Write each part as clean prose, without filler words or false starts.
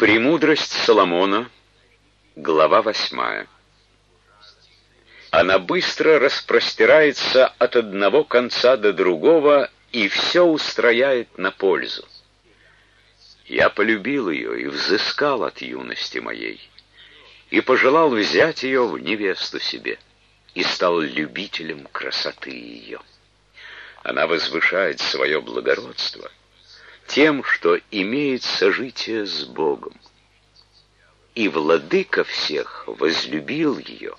Премудрость Соломона, глава 8. Она быстро распростирается от одного конца до другого и все устрояет на пользу. Я полюбил ее и взыскал от юности моей, и пожелал взять ее в невесту себе, и стал любителем красоты ее. Она возвышает свое благородство тем, что имеет сожитие с Богом. И владыка всех возлюбил ее.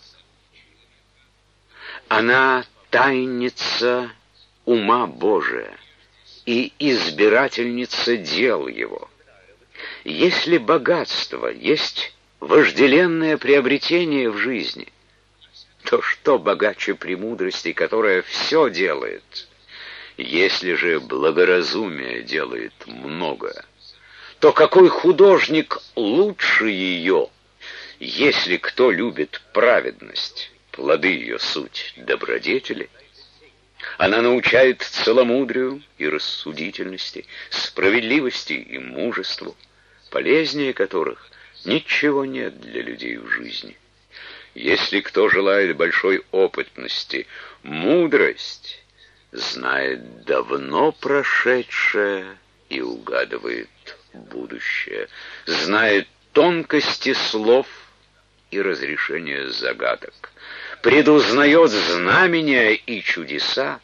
Она тайница ума Божия и избирательница дел его. Если богатство есть вожделенное приобретение в жизни, то что богаче премудрости, которая все делает? Если же благоразумие делает многое, то какой художник лучше ее? Если кто любит праведность, плоды ее суть добродетели. Она научает целомудрию и рассудительности, справедливости и мужеству, полезнее которых ничего нет для людей в жизни. Если кто желает большой опытности, мудрость знает давно прошедшее и угадывает будущее, знает тонкости слов и разрешение загадок, предузнает знамения и чудеса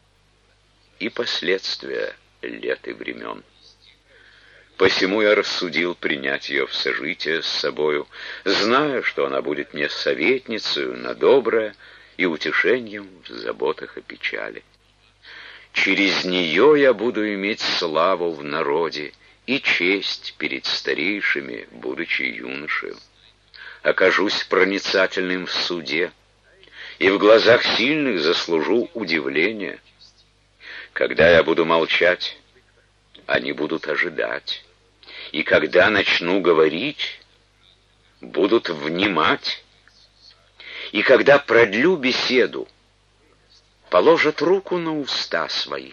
и последствия лет и времен. Посему я рассудил принять ее в сожитие с собою, зная, что она будет мне советницею на доброе и утешением в заботах и печали. Через нее я буду иметь славу в народе и честь перед старейшими, будучи юношею. Окажусь проницательным в суде, и в глазах сильных заслужу удивление. Когда я буду молчать, они будут ожидать, и когда начну говорить, будут внимать, и когда продлю беседу, положат руку на уста свои.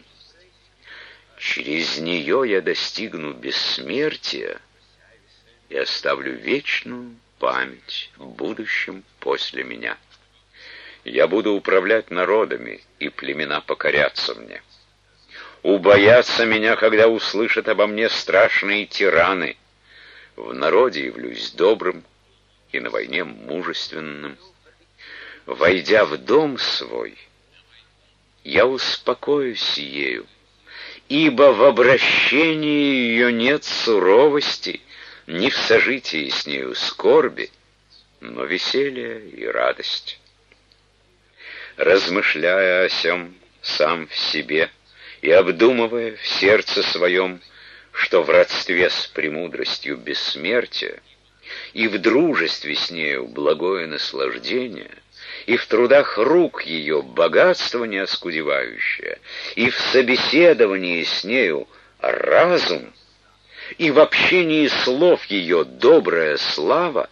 Через нее я достигну бессмертия и оставлю вечную память в будущем после меня. Я буду управлять народами, и племена покорятся мне. Убоятся меня, когда услышат обо мне страшные тираны. В народе явлюсь добрым и на войне мужественным. Войдя в дом свой, я успокоюсь ею, ибо в обращении ее нет суровости, ни в сожитии с нею скорби, но веселье и радость. Размышляя о сем сам в себе и обдумывая в сердце своем, что в родстве с премудростью бессмертия и в дружестве с нею благое наслаждение, и в трудах рук ее богатство неоскудевающее, и в собеседовании с нею разум, и в общении слов ее добрая слава,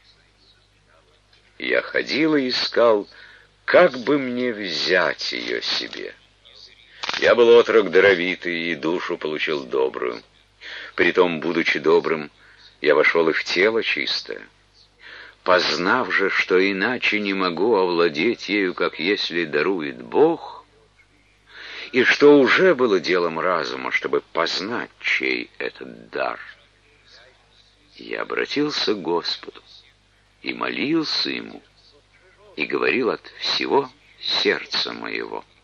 я ходил и искал, как бы мне взять ее себе. Я был отрок даровитый, и душу получил добрую. Притом, будучи добрым, я вошел и в тело чистое. Познав же, что иначе не могу овладеть ею, как если дарует Бог, и что уже было делом разума, чтобы познать, чей этот дар, я обратился к Господу и молился Ему, и говорил от всего сердца моего.